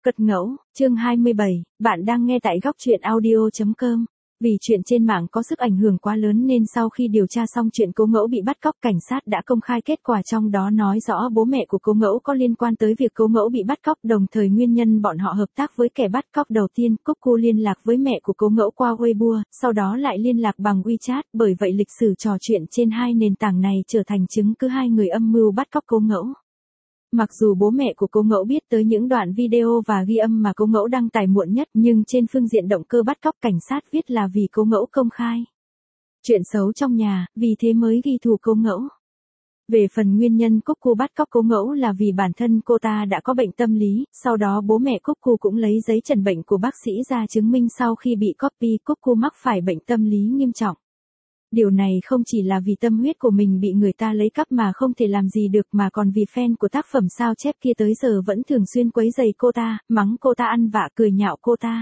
Cật ngẫu, chương 27, bạn đang nghe tại góc truyện audio.com. Vì chuyện trên mạng có sức ảnh hưởng quá lớn nên sau khi điều tra xong chuyện Cố Ngẫu bị bắt cóc, cảnh sát đã công khai kết quả, trong đó nói rõ bố mẹ của Cố Ngẫu có liên quan tới việc Cố Ngẫu bị bắt cóc, đồng thời nguyên nhân bọn họ hợp tác với kẻ bắt cóc. Đầu tiên, Cuckoo liên lạc với mẹ của Cố Ngẫu qua Weibo, sau đó lại liên lạc bằng WeChat, bởi vậy lịch sử trò chuyện trên hai nền tảng này trở thành chứng cứ hai người âm mưu bắt cóc Cố Ngẫu. Mặc dù bố mẹ của Cố Ngẫu biết tới những đoạn video và ghi âm mà Cố Ngẫu đăng tải muộn nhất, nhưng trên phương diện động cơ bắt cóc, cảnh sát viết là vì Cố Ngẫu công khai chuyện xấu trong nhà, vì thế mới ghi thù Cố Ngẫu. Về phần nguyên nhân Cuckoo bắt cóc Cố Ngẫu là vì bản thân cô ta đã có bệnh tâm lý, sau đó bố mẹ Cuckoo cũng lấy giấy chẩn bệnh của bác sĩ ra chứng minh sau khi bị copy, Cuckoo mắc phải bệnh tâm lý nghiêm trọng. Điều này không chỉ là vì tâm huyết của mình bị người ta lấy cắp mà không thể làm gì được, mà còn vì fan của tác phẩm sao chép kia tới giờ vẫn thường xuyên quấy rầy cô ta, mắng cô ta ăn vạ, cười nhạo cô ta.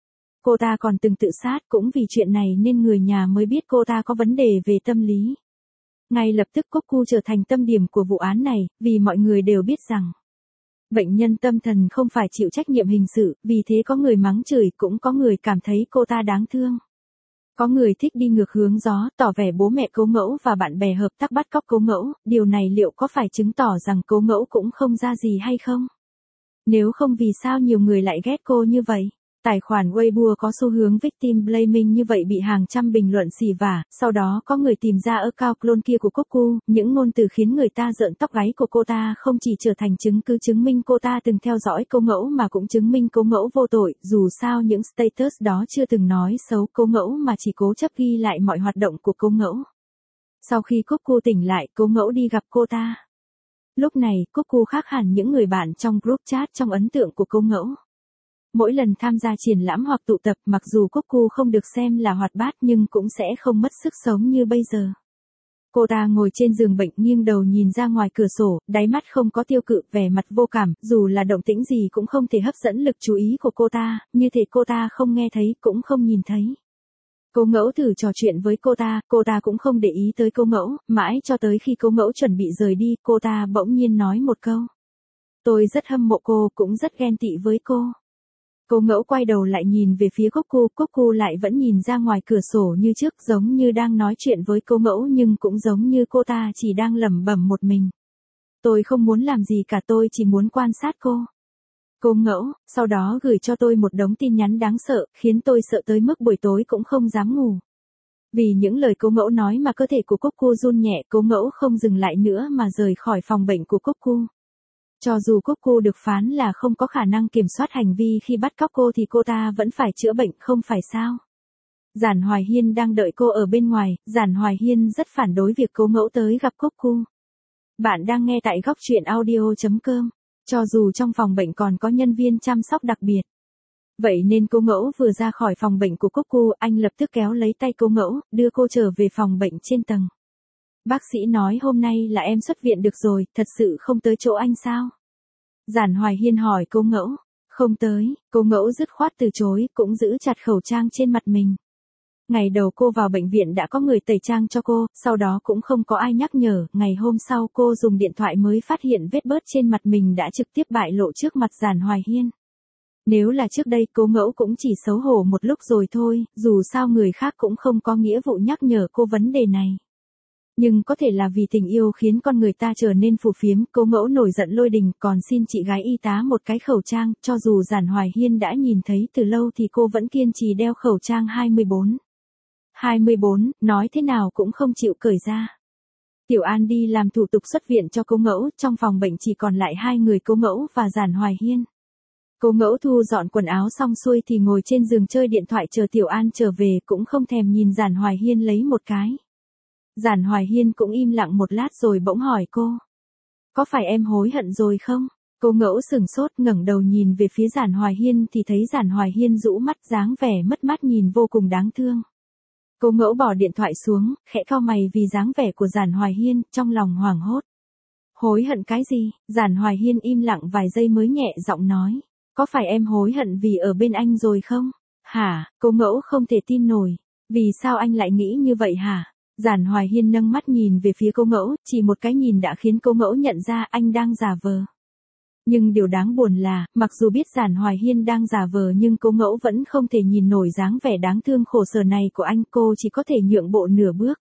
Cô ta còn từng tự sát, cũng vì chuyện này nên người nhà mới biết cô ta có vấn đề về tâm lý. Ngay lập tức Cuckoo trở thành tâm điểm của vụ án này, vì mọi người đều biết rằng bệnh nhân tâm thần không phải chịu trách nhiệm hình sự, vì thế có người mắng chửi, cũng có người cảm thấy cô ta đáng thương. Có người thích đi ngược hướng gió, tỏ vẻ bố mẹ Cố Ngẫu và bạn bè hợp tác bắt cóc Cố Ngẫu, điều này liệu có phải chứng tỏ rằng Cố Ngẫu cũng không ra gì hay không? Nếu không, vì sao nhiều người lại ghét cô như vậy? Tài khoản Weibo có xu hướng victim blaming như vậy bị hàng trăm bình luận xỉ vả, sau đó có người tìm ra account clone kia của Cuckoo, những ngôn từ khiến người ta rợn tóc gáy của cô ta không chỉ trở thành chứng cứ chứng minh cô ta từng theo dõi Cố Ngẫu mà cũng chứng minh Cố Ngẫu vô tội, dù sao những status đó chưa từng nói xấu Cố Ngẫu mà chỉ cố chấp ghi lại mọi hoạt động của Cố Ngẫu. Sau khi Cuckoo tỉnh lại, Cố Ngẫu đi gặp cô ta. Lúc này, Cuckoo khác hẳn những người bạn trong group chat trong ấn tượng của Cố Ngẫu. Mỗi lần tham gia triển lãm hoặc tụ tập, mặc dù Cuckoo không được xem là hoạt bát nhưng cũng sẽ không mất sức sống như bây giờ. Cô ta ngồi trên giường bệnh nghiêng đầu nhìn ra ngoài cửa sổ, đáy mắt không có tiêu cự, vẻ mặt vô cảm, dù là động tĩnh gì cũng không thể hấp dẫn lực chú ý của cô ta, như thể cô ta không nghe thấy cũng không nhìn thấy. Cố Ngẫu thử trò chuyện với cô ta cũng không để ý tới Cố Ngẫu, mãi cho tới khi Cố Ngẫu chuẩn bị rời đi, cô ta bỗng nhiên nói một câu. Tôi rất hâm mộ cô, cũng rất ghen tị với cô. Cố Ngẫu quay đầu lại nhìn về phía Cuckoo lại vẫn nhìn ra ngoài cửa sổ như trước, giống như đang nói chuyện với Cố Ngẫu nhưng cũng giống như cô ta chỉ đang lẩm bẩm một mình. Tôi không muốn làm gì cả, tôi chỉ muốn quan sát cô. Cố Ngẫu, sau đó gửi cho tôi một đống tin nhắn đáng sợ, khiến tôi sợ tới mức buổi tối cũng không dám ngủ. Vì những lời Cố Ngẫu nói mà cơ thể của Cuckoo run nhẹ, Cố Ngẫu không dừng lại nữa mà rời khỏi phòng bệnh của Cuckoo. Cho dù Cuckoo được phán là không có khả năng kiểm soát hành vi khi bắt cóc cô thì cô ta vẫn phải chữa bệnh, không phải sao? Giản Hoài Hiên đang đợi cô ở bên ngoài, Giản Hoài Hiên rất phản đối việc Cố Ngẫu tới gặp Cuckoo. Bạn đang nghe tại góc truyện audio.com. Cho dù trong phòng bệnh còn có nhân viên chăm sóc đặc biệt. Vậy nên Cố Ngẫu vừa ra khỏi phòng bệnh của Cuckoo, anh lập tức kéo lấy tay Cố Ngẫu, đưa cô trở về phòng bệnh trên tầng. Bác sĩ nói hôm nay là em xuất viện được rồi, thật sự không tới chỗ anh sao? Giản Hoài Hiên hỏi Cố Ngẫu. Không tới, Cố Ngẫu dứt khoát từ chối, cũng giữ chặt khẩu trang trên mặt mình. Ngày đầu cô vào bệnh viện đã có người tẩy trang cho cô, sau đó cũng không có ai nhắc nhở, ngày hôm sau cô dùng điện thoại mới phát hiện vết bớt trên mặt mình đã trực tiếp bại lộ trước mặt Giản Hoài Hiên. Nếu là trước đây, Cố Ngẫu cũng chỉ xấu hổ một lúc rồi thôi, dù sao người khác cũng không có nghĩa vụ nhắc nhở cô vấn đề này. Nhưng có thể là vì tình yêu khiến con người ta trở nên phù phiếm, Cố Ngẫu nổi giận lôi đình, còn xin chị gái y tá một cái khẩu trang, cho dù Giản Hoài Hiên đã nhìn thấy từ lâu thì cô vẫn kiên trì đeo khẩu trang 24. 24, nói thế nào cũng không chịu cởi ra. Tiểu An đi làm thủ tục xuất viện cho Cố Ngẫu, trong phòng bệnh chỉ còn lại hai người Cố Ngẫu và Giản Hoài Hiên. Cố Ngẫu thu dọn quần áo xong xuôi thì ngồi trên giường chơi điện thoại chờ Tiểu An trở về, cũng không thèm nhìn Giản Hoài Hiên lấy một cái. Giản Hoài Hiên cũng im lặng một lát rồi bỗng hỏi cô. Có phải em hối hận rồi không? Cố Ngẫu sửng sốt, ngẩng đầu nhìn về phía Giản Hoài Hiên thì thấy Giản Hoài Hiên rũ mắt, dáng vẻ mất mát nhìn vô cùng đáng thương. Cố Ngẫu bỏ điện thoại xuống, khẽ cau mày vì dáng vẻ của Giản Hoài Hiên, trong lòng hoảng hốt. Hối hận cái gì? Giản Hoài Hiên im lặng vài giây mới nhẹ giọng nói. Có phải em hối hận vì ở bên anh rồi không? Hả? Cố Ngẫu không thể tin nổi. Vì sao anh lại nghĩ như vậy hả? Giản Hoài Hiên nâng mắt nhìn về phía Cố Ngẫu, chỉ một cái nhìn đã khiến Cố Ngẫu nhận ra anh đang giả vờ. Nhưng điều đáng buồn là, mặc dù biết Giản Hoài Hiên đang giả vờ nhưng Cố Ngẫu vẫn không thể nhìn nổi dáng vẻ đáng thương khổ sở này của anh, cô chỉ có thể nhượng bộ nửa bước.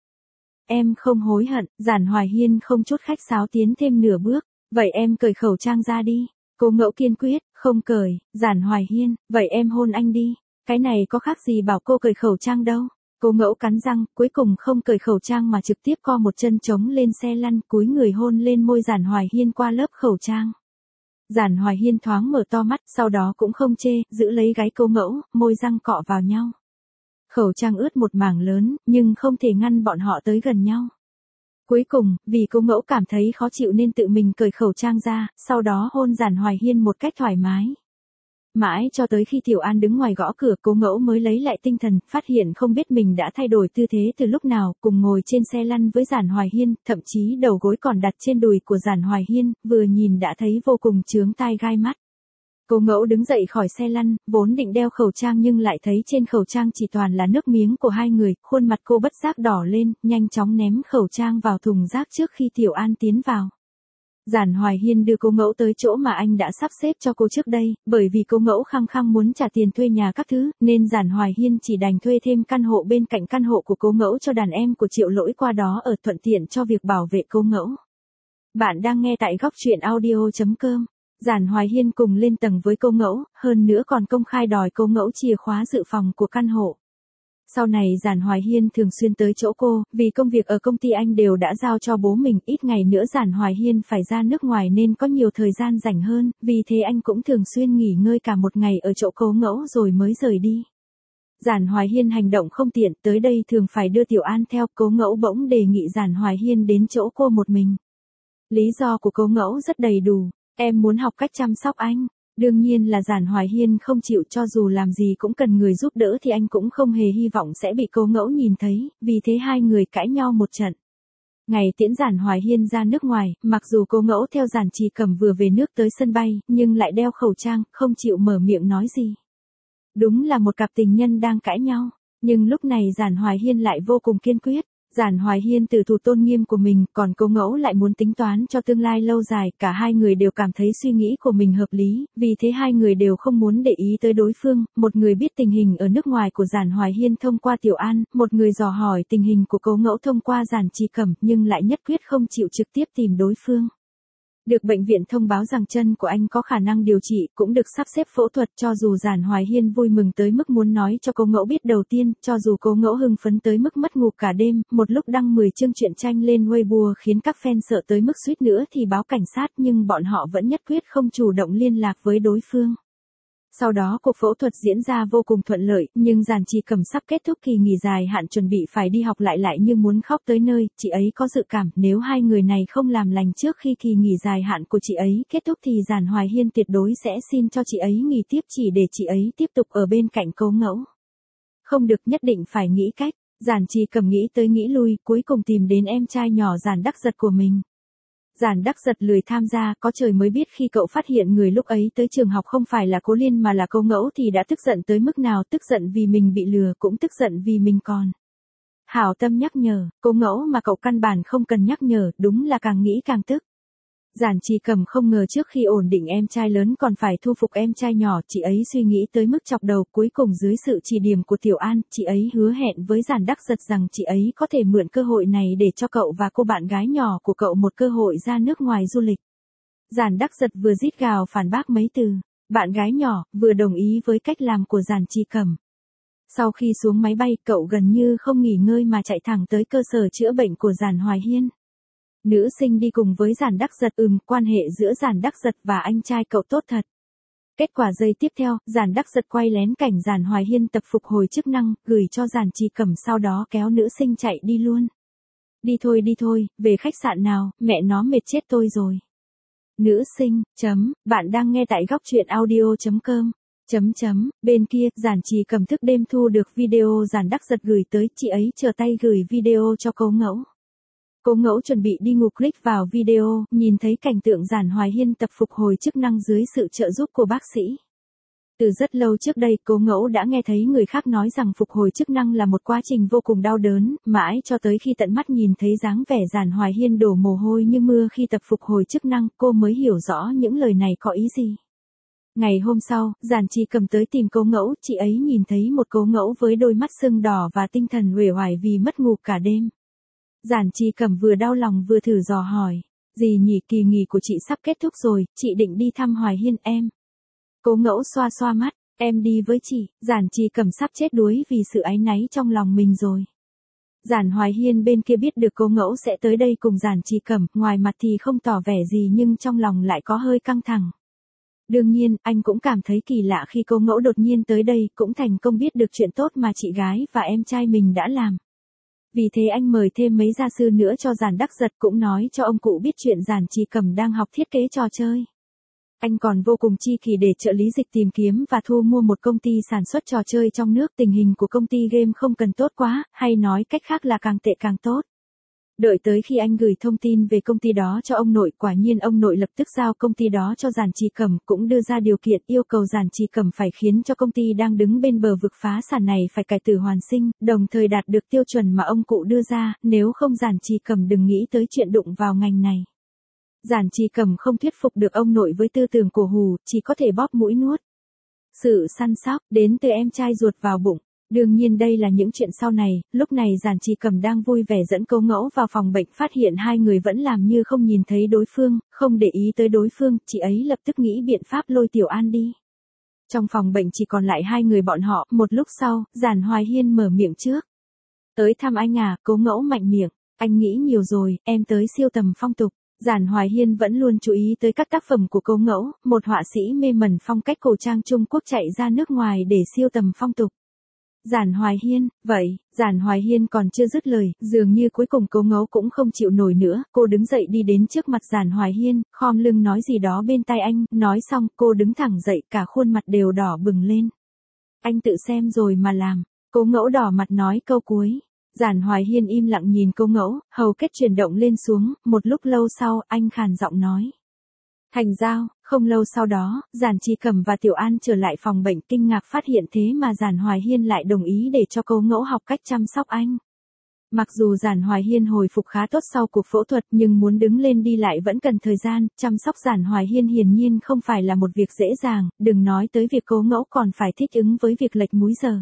Em không hối hận, Giản Hoài Hiên không chút khách sáo tiến thêm nửa bước. Vậy em cởi khẩu trang ra đi. Cố Ngẫu kiên quyết, không cởi. Giản Hoài Hiên, vậy em hôn anh đi. Cái này có khác gì bảo cô cởi khẩu trang đâu. Cố Ngẫu cắn răng, cuối cùng không cởi khẩu trang mà trực tiếp co một chân trống lên xe lăn, cúi người hôn lên môi Giản Hoài Hiên qua lớp khẩu trang. Giản Hoài Hiên thoáng mở to mắt, sau đó cũng không chê, giữ lấy gáy Cố Ngẫu, môi răng cọ vào nhau. Khẩu trang ướt một mảng lớn, nhưng không thể ngăn bọn họ tới gần nhau. Cuối cùng, vì Cố Ngẫu cảm thấy khó chịu nên tự mình cởi khẩu trang ra, sau đó hôn Giản Hoài Hiên một cách thoải mái. Mãi cho tới khi Tiểu An đứng ngoài gõ cửa, Cố Ngẫu mới lấy lại tinh thần, phát hiện không biết mình đã thay đổi tư thế từ lúc nào, cùng ngồi trên xe lăn với Giản Hoài Hiên, thậm chí đầu gối còn đặt trên đùi của Giản Hoài Hiên, vừa nhìn đã thấy vô cùng chướng tai gai mắt. Cố Ngẫu đứng dậy khỏi xe lăn, vốn định đeo khẩu trang nhưng lại thấy trên khẩu trang chỉ toàn là nước miếng của hai người, khuôn mặt cô bất giác đỏ lên, nhanh chóng ném khẩu trang vào thùng rác trước khi Tiểu An tiến vào. Giản Hoài Hiên đưa Cố Ngẫu tới chỗ mà anh đã sắp xếp cho cô trước đây, bởi vì Cố Ngẫu khăng khăng muốn trả tiền thuê nhà các thứ, nên Giản Hoài Hiên chỉ đành thuê thêm căn hộ bên cạnh căn hộ của Cố Ngẫu cho đàn em của Triệu Lỗi qua đó ở, thuận tiện cho việc bảo vệ Cố Ngẫu. Bạn đang nghe tại góc truyện audio.com. Giản Hoài Hiên cùng lên tầng với Cố Ngẫu, hơn nữa còn công khai đòi Cố Ngẫu chìa khóa dự phòng của căn hộ. Sau này Giản Hoài Hiên thường xuyên tới chỗ cô, vì công việc ở công ty anh đều đã giao cho bố mình, ít ngày nữa Giản Hoài Hiên phải ra nước ngoài nên có nhiều thời gian rảnh hơn, vì thế anh cũng thường xuyên nghỉ ngơi cả một ngày ở chỗ Cố Ngẫu rồi mới rời đi. Giản Hoài Hiên hành động không tiện, tới đây thường phải đưa Tiểu An theo, Cố Ngẫu bỗng đề nghị Giản Hoài Hiên đến chỗ cô một mình. Lý do của Cố Ngẫu rất đầy đủ, em muốn học cách chăm sóc anh. Đương nhiên là Giản Hoài Hiên không chịu, cho dù làm gì cũng cần người giúp đỡ thì anh cũng không hề hy vọng sẽ bị Cố Ngẫu nhìn thấy, vì thế hai người cãi nhau một trận. Ngày tiễn Giản Hoài Hiên ra nước ngoài, mặc dù Cố Ngẫu theo Giản Trì Cẩm vừa về nước tới sân bay, nhưng lại đeo khẩu trang, không chịu mở miệng nói gì. Đúng là một cặp tình nhân đang cãi nhau, nhưng lúc này Giản Hoài Hiên lại vô cùng kiên quyết. Giản Hoài Hiên từ thủ tôn nghiêm của mình, còn Cố Ngẫu lại muốn tính toán cho tương lai lâu dài, cả hai người đều cảm thấy suy nghĩ của mình hợp lý, vì thế hai người đều không muốn để ý tới đối phương, một người biết tình hình ở nước ngoài của Giản Hoài Hiên thông qua Tiểu An, một người dò hỏi tình hình của Cố Ngẫu thông qua Giản Trì Cẩm, nhưng lại nhất quyết không chịu trực tiếp tìm đối phương. Được bệnh viện thông báo rằng chân của anh có khả năng điều trị, cũng được sắp xếp phẫu thuật, cho dù Giản Hoài Hiên vui mừng tới mức muốn nói cho Cố Ngẫu biết đầu tiên, cho dù Cố Ngẫu hưng phấn tới mức mất ngủ cả đêm, một lúc đăng 10 chương truyện tranh lên Weibo khiến các fan sợ tới mức suýt nữa thì báo cảnh sát, nhưng bọn họ vẫn nhất quyết không chủ động liên lạc với đối phương. Sau đó cuộc phẫu thuật diễn ra vô cùng thuận lợi, nhưng Giản Trì Cẩm sắp kết thúc kỳ nghỉ dài hạn chuẩn bị phải đi học lại như muốn khóc tới nơi, chị ấy có dự cảm nếu hai người này không làm lành trước khi kỳ nghỉ dài hạn của chị ấy kết thúc thì Giản Hoài Hiên tuyệt đối sẽ xin cho chị ấy nghỉ tiếp chỉ để chị ấy tiếp tục ở bên cạnh Cố Ngẫu. Không được, nhất định phải nghĩ cách. Giản Trì Cẩm nghĩ tới nghĩ lui, cuối cùng tìm đến em trai nhỏ Giản Đắc Giật của mình. Giản Đắc Giật lười tham gia, có trời mới biết khi cậu phát hiện người lúc ấy tới trường học không phải là Cố Liên mà là Cố Ngẫu thì đã tức giận tới mức nào, tức giận vì mình bị lừa, cũng tức giận vì mình còn hảo tâm nhắc nhở, Cố Ngẫu mà cậu căn bản không cần nhắc nhở, đúng là càng nghĩ càng tức. Giản Trì Cẩm không ngờ trước khi ổn định em trai lớn còn phải thu phục em trai nhỏ, chị ấy suy nghĩ tới mức chọc đầu, cuối cùng dưới sự chỉ điểm của Tiểu An, chị ấy hứa hẹn với Giản Đắc Giật rằng chị ấy có thể mượn cơ hội này để cho cậu và cô bạn gái nhỏ của cậu một cơ hội ra nước ngoài du lịch. Giản Đắc Giật vừa rít gào phản bác mấy từ bạn gái nhỏ, vừa đồng ý với cách làm của Giản Trì Cẩm. Sau khi xuống máy bay, cậu gần như không nghỉ ngơi mà chạy thẳng tới cơ sở chữa bệnh của Giản Hoài Hiên. Nữ sinh đi cùng với Giản Đắc Giật, quan hệ giữa Giản Đắc Giật và anh trai cậu tốt thật. Kết quả giây tiếp theo, Giản Đắc Giật quay lén cảnh Giản Hoài Hiên tập phục hồi chức năng, gửi cho Giản Trì Cẩm, sau đó kéo nữ sinh chạy đi luôn. Đi thôi, về khách sạn nào, mẹ nó mệt chết tôi rồi. Nữ sinh, bạn đang nghe tại góc truyện audio.com. Bên kia, Giản Trì Cẩm thức đêm thu được video Giản Đắc Giật gửi tới, chị ấy chờ tay gửi video cho Cố Ngẫu. Cố Ngẫu chuẩn bị đi ngủ, click vào video, nhìn thấy cảnh tượng Giản Hoài Hiên tập phục hồi chức năng dưới sự trợ giúp của bác sĩ. Từ rất lâu trước đây, Cố Ngẫu đã nghe thấy người khác nói rằng phục hồi chức năng là một quá trình vô cùng đau đớn, mãi cho tới khi tận mắt nhìn thấy dáng vẻ Giản Hoài Hiên đổ mồ hôi như mưa khi tập phục hồi chức năng, cô mới hiểu rõ những lời này có ý gì. Ngày hôm sau, Giản Trì Cầm tới tìm Cố Ngẫu, chị ấy nhìn thấy một Cố Ngẫu với đôi mắt sưng đỏ và tinh thần uể oải vì mất ngủ cả đêm. Giản Trì Cầm vừa đau lòng vừa thử dò hỏi, "Dì nhỉ, kỳ nghỉ của chị sắp kết thúc rồi, chị định đi thăm Hoài Hiên em." Cố Ngẫu xoa xoa mắt, "Em đi với chị." Giản Trì Cầm sắp chết đuối vì sự áy náy trong lòng mình rồi. Giản Hoài Hiên bên kia biết được Cố Ngẫu sẽ tới đây cùng Giản Trì Cầm, ngoài mặt thì không tỏ vẻ gì nhưng trong lòng lại có hơi căng thẳng. Đương nhiên, anh cũng cảm thấy kỳ lạ khi Cố Ngẫu đột nhiên tới đây, cũng thành công biết được chuyện tốt mà chị gái và em trai mình đã làm. Vì thế anh mời thêm mấy gia sư nữa cho Giản Đắc Giật, cũng nói cho ông cụ biết chuyện Giản Trì Cầm đang học thiết kế trò chơi. Anh còn vô cùng chi kỷ để trợ lý dịch tìm kiếm và thu mua một công ty sản xuất trò chơi trong nước. Tình hình của công ty game không cần tốt quá, hay nói cách khác là càng tệ càng tốt. Đợi tới khi anh gửi thông tin về công ty đó cho ông nội, quả nhiên ông nội lập tức giao công ty đó cho Giản Trì Cầm, cũng đưa ra điều kiện yêu cầu Giản Trì Cầm phải khiến cho công ty đang đứng bên bờ vực phá sản này phải cải tử hoàn sinh, đồng thời đạt được tiêu chuẩn mà ông cụ đưa ra, nếu không Giản Trì Cầm đừng nghĩ tới chuyện đụng vào ngành này. Giản Trì Cầm không thuyết phục được ông nội với tư tưởng cổ hủ, chỉ có thể bóp mũi nuốt. Sự săn sóc đến từ em trai ruột vào bụng. Đương nhiên đây là những chuyện sau này, lúc này Giản Trì Cầm đang vui vẻ dẫn Cố Ngẫu vào phòng bệnh, phát hiện hai người vẫn làm như không nhìn thấy đối phương, không để ý tới đối phương, chị ấy lập tức nghĩ biện pháp lôi Tiểu An đi. Trong phòng bệnh chỉ còn lại hai người bọn họ, một lúc sau, Giản Hoài Hiên mở miệng trước. "Tới thăm anh à?" Cố Ngẫu mạnh miệng, "Anh nghĩ nhiều rồi, em tới siêu tầm phong tục." Giản Hoài Hiên vẫn luôn chú ý tới các tác phẩm của Cố Ngẫu, một họa sĩ mê mẩn phong cách cổ trang Trung Quốc chạy ra nước ngoài để siêu tầm phong tục. Giản Hoài Hiên, vậy, Giản Hoài Hiên còn chưa dứt lời, dường như cuối cùng Cố Ngẫu cũng không chịu nổi nữa, cô đứng dậy đi đến trước mặt Giản Hoài Hiên, khom lưng nói gì đó bên tai anh, nói xong, cô đứng thẳng dậy, cả khuôn mặt đều đỏ bừng lên. "Anh tự xem rồi mà làm." Cố Ngẫu đỏ mặt nói câu cuối. Giản Hoài Hiên im lặng nhìn Cố Ngẫu, hầu kết chuyển động lên xuống, một lúc lâu sau, anh khàn giọng nói. "Thành giao." Không lâu sau đó, Giản Trì Cầm và Tiểu An trở lại phòng bệnh, kinh ngạc phát hiện thế mà Giản Hoài Hiên lại đồng ý để cho Cố Ngẫu học cách chăm sóc anh. Mặc dù Giản Hoài Hiên hồi phục khá tốt sau cuộc phẫu thuật nhưng muốn đứng lên đi lại vẫn cần thời gian, chăm sóc Giản Hoài Hiên hiển nhiên không phải là một việc dễ dàng, đừng nói tới việc Cố Ngẫu còn phải thích ứng với việc lệch múi giờ.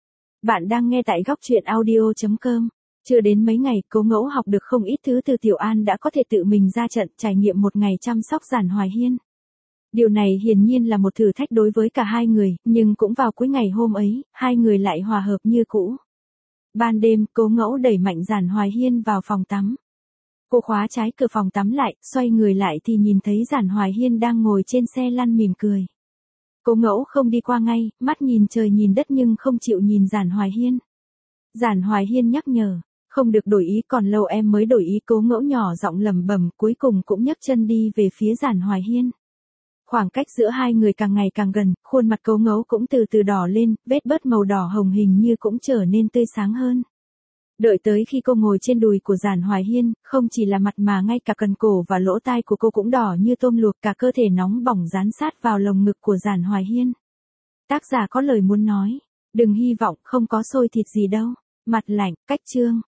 Bạn đang nghe tại góc truyện audio.com. Chưa đến mấy ngày, Cố Ngẫu học được không ít thứ từ Tiểu An, đã có thể tự mình ra trận trải nghiệm một ngày chăm sóc Giản Hoài Hiên. Điều này hiển nhiên là một thử thách đối với cả hai người, nhưng cũng vào cuối ngày hôm ấy, hai người lại hòa hợp như cũ. Ban đêm, Cố Ngẫu đẩy mạnh Giản Hoài Hiên vào phòng tắm. Cô khóa trái cửa phòng tắm lại, xoay người lại thì nhìn thấy Giản Hoài Hiên đang ngồi trên xe lăn mỉm cười. Cố Ngẫu không đi qua ngay, mắt nhìn trời nhìn đất nhưng không chịu nhìn Giản Hoài Hiên. Giản Hoài Hiên nhắc nhở, "Không được đổi ý, còn lâu em mới đổi ý." Cố Ngẫu nhỏ giọng lẩm bẩm, cuối cùng cũng nhấc chân đi về phía Giản Hoài Hiên. Khoảng cách giữa hai người càng ngày càng gần, khuôn mặt Cố Ngẫu cũng từ từ đỏ lên, vết bớt màu đỏ hồng hình như cũng trở nên tươi sáng hơn. Đợi tới khi cô ngồi trên đùi của Giản Hoài Hiên, không chỉ là mặt mà ngay cả cần cổ và lỗ tai của cô cũng đỏ như tôm luộc, cả cơ thể nóng bỏng dán sát vào lồng ngực của Giản Hoài Hiên. Tác giả có lời muốn nói, đừng hy vọng không có xôi thịt gì đâu. Mặt lạnh, cách chương.